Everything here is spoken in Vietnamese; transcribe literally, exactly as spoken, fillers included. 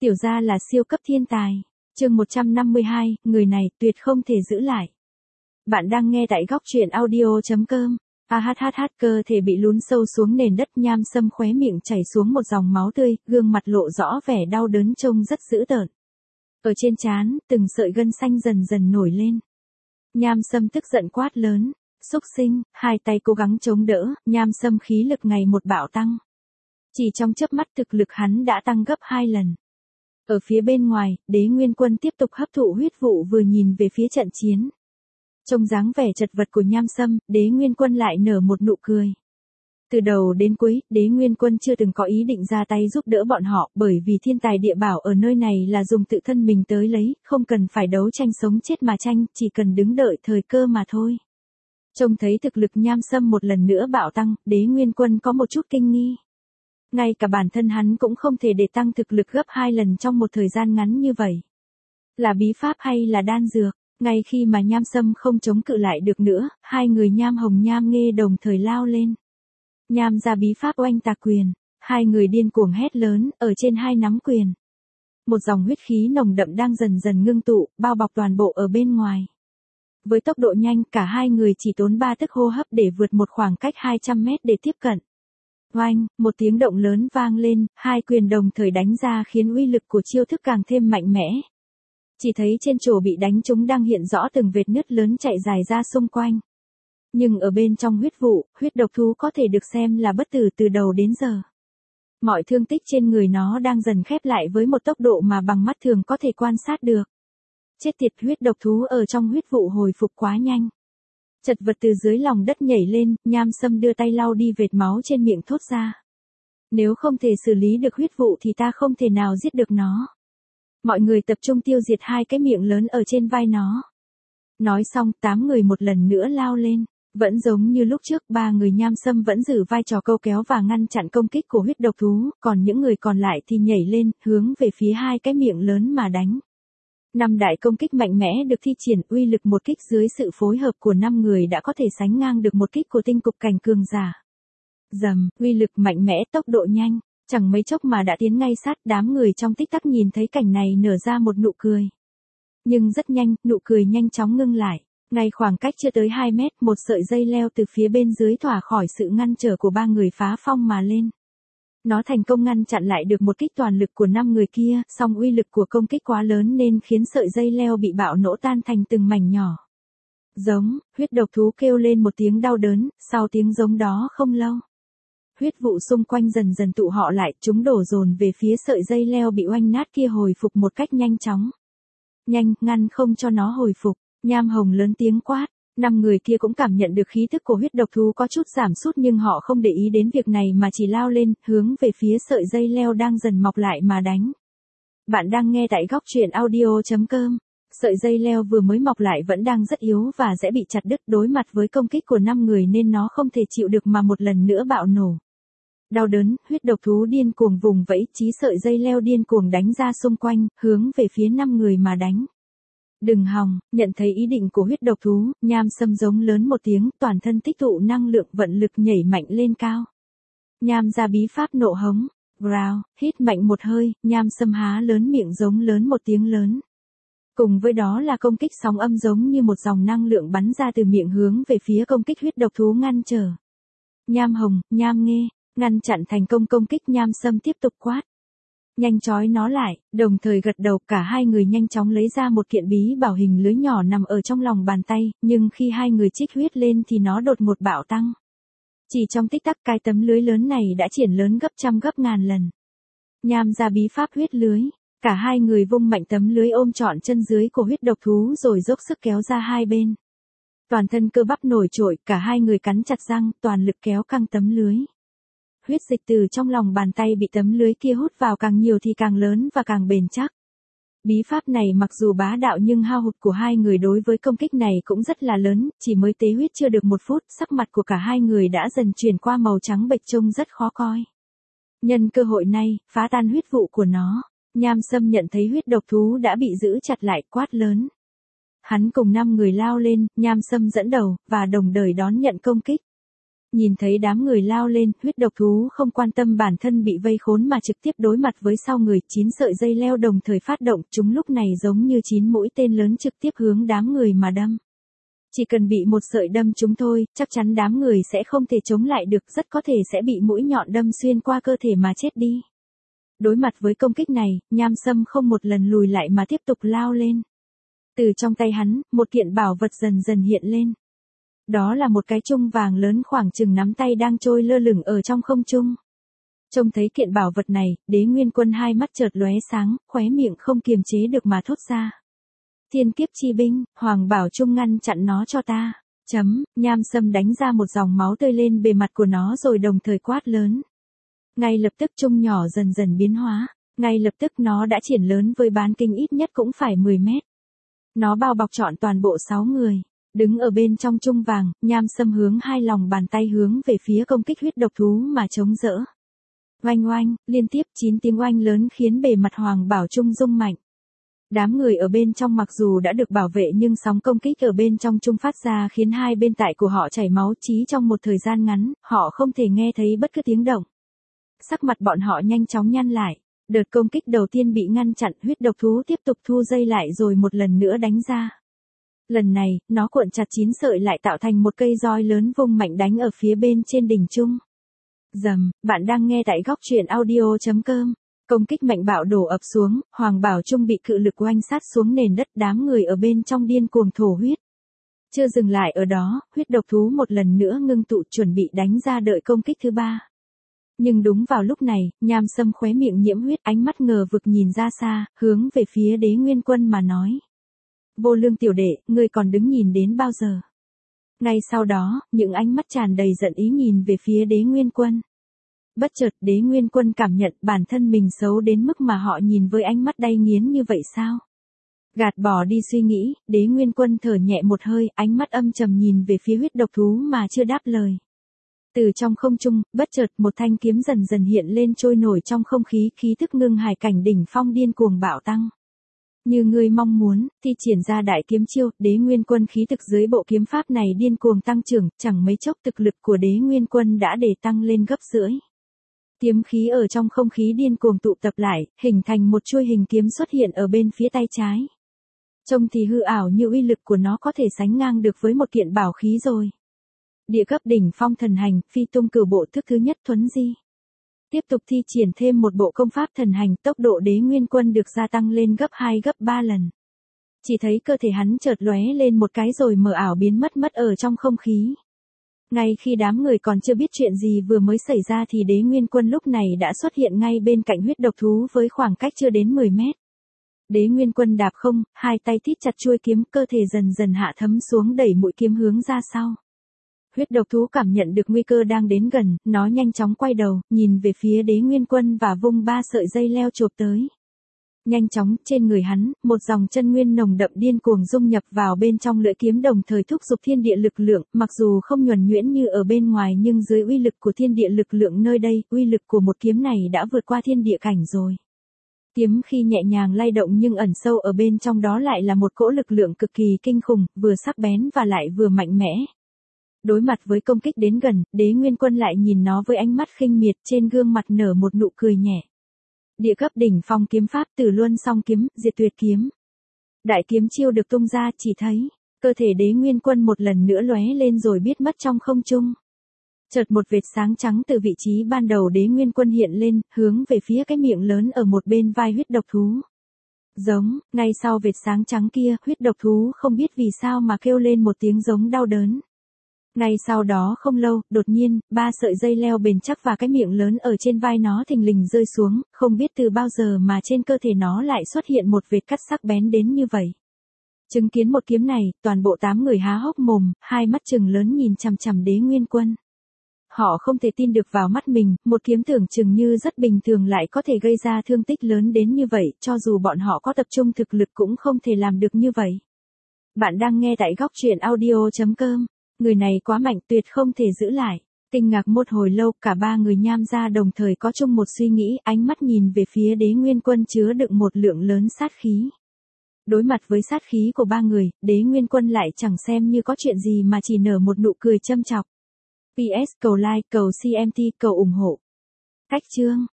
Tiểu gia là siêu cấp thiên tài. Chương một trăm năm mươi hai, người này tuyệt không thể giữ lại. Bạn đang nghe tại góc truyện audio chấm com. A hát hát hát cơ thể bị lún sâu xuống nền đất, Nham Sâm khóe miệng chảy xuống một dòng máu tươi, gương mặt lộ rõ vẻ đau đớn trông rất dữ tợn. Ở trên trán, từng sợi gân xanh dần dần nổi lên. Nham Sâm tức giận quát lớn, xúc sinh, hai tay cố gắng chống đỡ, Nham Sâm khí lực ngày một bạo tăng. Chỉ trong chớp mắt thực lực hắn đã tăng gấp hai lần. Ở phía bên ngoài, Đế Nguyên Quân tiếp tục hấp thụ huyết vụ vừa nhìn về phía trận chiến. Trông dáng vẻ chật vật của Nham Sâm, Đế Nguyên Quân lại nở một nụ cười. Từ đầu đến cuối, Đế Nguyên Quân chưa từng có ý định ra tay giúp đỡ bọn họ, bởi vì thiên tài địa bảo ở nơi này là dùng tự thân mình tới lấy, không cần phải đấu tranh sống chết mà tranh, chỉ cần đứng đợi thời cơ mà thôi. Trông thấy thực lực Nham Sâm một lần nữa bạo tăng, Đế Nguyên Quân có một chút kinh nghi. Ngay cả bản thân hắn cũng không thể để tăng thực lực gấp hai lần trong một thời gian ngắn như vậy. Là bí pháp hay là đan dược? Ngay khi mà Nham Sâm không chống cự lại được nữa, hai người Nham Hồng Nham Nghê đồng thời lao lên. Nham ra bí pháp oanh tạc quyền, hai người điên cuồng hét lớn, ở trên hai nắm quyền. Một dòng huyết khí nồng đậm đang dần dần ngưng tụ, bao bọc toàn bộ ở bên ngoài. Với tốc độ nhanh, cả hai người chỉ tốn ba tức hô hấp để vượt một khoảng cách hai trăm mét để tiếp cận. Oanh, một tiếng động lớn vang lên, hai quyền đồng thời đánh ra khiến uy lực của chiêu thức càng thêm mạnh mẽ. Chỉ thấy trên chỗ bị đánh trúng đang hiện rõ từng vệt nứt lớn chạy dài ra xung quanh. Nhưng ở bên trong huyết vụ, huyết độc thú có thể được xem là bất tử từ đầu đến giờ. Mọi thương tích trên người nó đang dần khép lại với một tốc độ mà bằng mắt thường có thể quan sát được. Chết tiệt, huyết độc thú ở trong huyết vụ hồi phục quá nhanh. Chật vật từ dưới lòng đất nhảy lên, Nham Sâm đưa tay lau đi vệt máu trên miệng thốt ra. Nếu không thể xử lý được huyết vụ thì ta không thể nào giết được nó. Mọi người tập trung tiêu diệt hai cái miệng lớn ở trên vai nó. Nói xong, tám người một lần nữa lao lên. Vẫn giống như lúc trước, ba người Nham Sâm vẫn giữ vai trò câu kéo và ngăn chặn công kích của huyết độc thú, còn những người còn lại thì nhảy lên, hướng về phía hai cái miệng lớn mà đánh. Năm đại công kích mạnh mẽ được thi triển, uy lực một kích dưới sự phối hợp của năm người đã có thể sánh ngang được một kích của tinh cục cảnh cường giả. Dầm, uy lực mạnh mẽ, tốc độ nhanh, chẳng mấy chốc mà đã tiến ngay sát, đám người trong tích tắc nhìn thấy cảnh này nở ra một nụ cười. Nhưng rất nhanh, nụ cười nhanh chóng ngưng lại. Ngay khoảng cách chưa tới hai mét, một sợi dây leo từ phía bên dưới thoát khỏi sự ngăn trở của ba người phá phong mà lên. Nó thành công ngăn chặn lại được một kích toàn lực của năm người kia, song uy lực của công kích quá lớn nên khiến sợi dây leo bị bạo nổ tan thành từng mảnh nhỏ. Giống, huyết độc thú kêu lên một tiếng đau đớn, sau tiếng giống đó không lâu. Huyết vụ xung quanh dần dần tụ họ lại, chúng đổ dồn về phía sợi dây leo bị oanh nát kia hồi phục một cách nhanh chóng. Nhanh, ngăn không cho nó hồi phục. Nham Hồng lớn tiếng quát, năm người kia cũng cảm nhận được khí thức của huyết độc thú có chút giảm sút nhưng họ không để ý đến việc này mà chỉ lao lên, hướng về phía sợi dây leo đang dần mọc lại mà đánh. Bạn đang nghe tại góc truyện audio chấm com. Sợi dây leo vừa mới mọc lại vẫn đang rất yếu và dễ bị chặt đứt, đối mặt với công kích của năm người nên nó không thể chịu được mà một lần nữa bạo nổ. Đau đớn, huyết độc thú điên cuồng vùng vẫy, chí sợi dây leo điên cuồng đánh ra xung quanh, hướng về phía năm người mà đánh. Đừng hòng, nhận thấy ý định của huyết độc thú, Nham Sâm giống lớn một tiếng, toàn thân tích tụ năng lượng vận lực nhảy mạnh lên cao. Nham ra bí pháp nộ hống, growl, hít mạnh một hơi, Nham Sâm há lớn miệng giống lớn một tiếng lớn. Cùng với đó là công kích sóng âm giống như một dòng năng lượng bắn ra từ miệng hướng về phía công kích huyết độc thú ngăn trở. Nham Hồng, Nham Nghê, ngăn chặn thành công công kích. Nham Sâm tiếp tục quát. Nhanh trói nó lại, đồng thời gật đầu, cả hai người nhanh chóng lấy ra một kiện bí bảo hình lưới nhỏ nằm ở trong lòng bàn tay, nhưng khi hai người trích huyết lên thì nó đột ngột bạo tăng. Chỉ trong tích tắc cái tấm lưới lớn này đã triển lớn gấp trăm gấp ngàn lần. Nham ra bí pháp huyết lưới, cả hai người vung mạnh tấm lưới ôm trọn chân dưới của huyết độc thú rồi dốc sức kéo ra hai bên. Toàn thân cơ bắp nổi trội, cả hai người cắn chặt răng, toàn lực kéo căng tấm lưới. Huyết dịch từ trong lòng bàn tay bị tấm lưới kia hút vào càng nhiều thì càng lớn và càng bền chắc. Bí pháp này mặc dù bá đạo nhưng hao hụt của hai người đối với công kích này cũng rất là lớn, chỉ mới tế huyết chưa được một phút, sắc mặt của cả hai người đã dần chuyển qua màu trắng bệch trông rất khó coi. Nhân cơ hội này, phá tan huyết vụ của nó, Nham Sâm nhận thấy huyết độc thú đã bị giữ chặt lại, quát lớn. Hắn cùng năm người lao lên, Nham Sâm dẫn đầu, và đồng thời đón nhận công kích. Nhìn thấy đám người lao lên, huyết độc thú không quan tâm bản thân bị vây khốn mà trực tiếp đối mặt với sau người, chín sợi dây leo đồng thời phát động, chúng lúc này giống như chín mũi tên lớn trực tiếp hướng đám người mà đâm. Chỉ cần bị một sợi đâm chúng thôi, chắc chắn đám người sẽ không thể chống lại được, rất có thể sẽ bị mũi nhọn đâm xuyên qua cơ thể mà chết đi. Đối mặt với công kích này, Nham Sâm không một lần lùi lại mà tiếp tục lao lên. Từ trong tay hắn, một kiện bảo vật dần dần hiện lên. Đó là một cái chung vàng lớn khoảng chừng nắm tay đang trôi lơ lửng ở trong không trung. Trông thấy kiện bảo vật này, Đế Nguyên Quân hai mắt chợt lóe sáng, khóe miệng không kiềm chế được mà thốt ra. Thiên kiếp chi binh, Hoàng Bảo Trung ngăn chặn nó cho ta. Chấm, Nham Sâm đánh ra một dòng máu tươi lên bề mặt của nó rồi đồng thời quát lớn. Ngay lập tức chung nhỏ dần dần biến hóa, ngay lập tức nó đã triển lớn với bán kính ít nhất cũng phải mười mét. Nó bao bọc trọn toàn bộ sáu người. Đứng ở bên trong chung vàng, Nham Sâm hướng hai lòng bàn tay hướng về phía công kích huyết độc thú mà chống đỡ. Oanh oanh, liên tiếp chín tiếng oanh lớn khiến bề mặt Hoàng Bảo Trung rung mạnh. Đám người ở bên trong mặc dù đã được bảo vệ nhưng sóng công kích ở bên trong chung phát ra khiến hai bên tại của họ chảy máu, chí trong một thời gian ngắn, họ không thể nghe thấy bất cứ tiếng động. Sắc mặt bọn họ nhanh chóng nhăn lại. Đợt công kích đầu tiên bị ngăn chặn, huyết độc thú tiếp tục thu dây lại rồi một lần nữa đánh ra. Lần này, nó cuộn chặt chín sợi lại tạo thành một cây roi lớn vung mạnh đánh ở phía bên trên đỉnh chung. Dầm, bạn đang nghe tại góc truyện audio chấm com. Công kích mạnh bạo đổ ập xuống, Hoàng Bảo Trung bị cự lực oanh sát xuống nền đất, đám người ở bên trong điên cuồng thổ huyết. Chưa dừng lại ở đó, huyết độc thú một lần nữa ngưng tụ chuẩn bị đánh ra đợi công kích thứ ba. Nhưng đúng vào lúc này, Nham Sâm khóe miệng nhiễm huyết, ánh mắt ngờ vực nhìn ra xa, hướng về phía Đế Nguyên Quân mà nói. Vô Lương tiểu đệ, ngươi còn đứng nhìn đến bao giờ? Ngay sau đó, những ánh mắt tràn đầy giận ý nhìn về phía Đế Nguyên Quân. Bất chợt Đế Nguyên Quân cảm nhận bản thân mình xấu đến mức mà họ nhìn với ánh mắt đay nghiến như vậy sao? Gạt bỏ đi suy nghĩ, Đế Nguyên Quân thở nhẹ một hơi, ánh mắt âm trầm nhìn về phía huyết độc thú mà chưa đáp lời. Từ trong không trung, bất chợt một thanh kiếm dần dần hiện lên trôi nổi trong không khí, khí thức ngưng hải cảnh đỉnh phong điên cuồng bạo tăng. Như ngươi mong muốn, thi triển ra đại kiếm chiêu, Đế Nguyên Quân khí thực dưới bộ kiếm pháp này điên cuồng tăng trưởng, chẳng mấy chốc thực lực của Đế Nguyên Quân đã để tăng lên gấp rưỡi. Kiếm khí ở trong không khí điên cuồng tụ tập lại, hình thành một chuôi hình kiếm xuất hiện ở bên phía tay trái. Trông thì hư ảo như uy lực của nó có thể sánh ngang được với một kiện bảo khí rồi. Địa cấp đỉnh phong thần hành, phi tung cửu bộ thức thứ nhất thuấn di. Tiếp tục thi triển thêm một bộ công pháp thần hành, tốc độ Đế Nguyên Quân được gia tăng lên gấp hai gấp ba lần. Chỉ thấy cơ thể hắn chợt lóe lên một cái rồi mờ ảo biến mất mất ở trong không khí. Ngay khi đám người còn chưa biết chuyện gì vừa mới xảy ra thì Đế Nguyên Quân lúc này đã xuất hiện ngay bên cạnh huyết độc thú với khoảng cách chưa đến mười mét. Đế Nguyên Quân đạp không, hai tay thít chặt chuôi kiếm, cơ thể dần dần hạ thấm xuống đẩy mũi kiếm hướng ra sau. Huyết độc thú cảm nhận được nguy cơ đang đến gần, nó nhanh chóng quay đầu, nhìn về phía Đế Nguyên Quân và vung ba sợi dây leo chộp tới. Nhanh chóng, trên người hắn, một dòng chân nguyên nồng đậm điên cuồng dung nhập vào bên trong lưỡi kiếm đồng thời thúc giục thiên địa lực lượng, mặc dù không nhuần nhuyễn như ở bên ngoài nhưng dưới uy lực của thiên địa lực lượng nơi đây, uy lực của một kiếm này đã vượt qua thiên địa cảnh rồi. Kiếm khi nhẹ nhàng lay động nhưng ẩn sâu ở bên trong đó lại là một cỗ lực lượng cực kỳ kinh khủng, vừa sắc bén và lại vừa mạnh mẽ. Đối mặt với công kích đến gần, Đế Nguyên Quân lại nhìn nó với ánh mắt khinh miệt, trên gương mặt nở một nụ cười nhẹ. Địa cấp đỉnh phong kiếm pháp Tử Luân Song kiếm, Diệt Tuyệt kiếm. Đại kiếm chiêu được tung ra, chỉ thấy cơ thể Đế Nguyên Quân một lần nữa lóe lên rồi biết mất trong không trung. Chợt một vệt sáng trắng từ vị trí ban đầu Đế Nguyên Quân hiện lên, hướng về phía cái miệng lớn ở một bên vai huyết độc thú. Giống, ngay sau vệt sáng trắng kia, huyết độc thú không biết vì sao mà kêu lên một tiếng giống đau đớn. Ngay sau đó không lâu, đột nhiên, ba sợi dây leo bền chắc và cái miệng lớn ở trên vai nó thình lình rơi xuống, không biết từ bao giờ mà trên cơ thể nó lại xuất hiện một vệt cắt sắc bén đến như vậy. Chứng kiến một kiếm này, toàn bộ tám người há hốc mồm, hai mắt trừng lớn nhìn chằm chằm Đế Nguyên Quân. Họ không thể tin được vào mắt mình, một kiếm tưởng chừng như rất bình thường lại có thể gây ra thương tích lớn đến như vậy, cho dù bọn họ có tập trung thực lực cũng không thể làm được như vậy. Bạn đang nghe tại góc truyện audio chấm com. Người này quá mạnh, tuyệt không thể giữ lại. Kinh ngạc một hồi lâu, cả ba người Nham gia đồng thời có chung một suy nghĩ, ánh mắt nhìn về phía Đế Nguyên Quân chứa đựng một lượng lớn sát khí. Đối mặt với sát khí của ba người, Đế Nguyên Quân lại chẳng xem như có chuyện gì mà chỉ nở một nụ cười châm chọc. pê ét cầu like, cầu xê em tê, cầu ủng hộ. Cách chương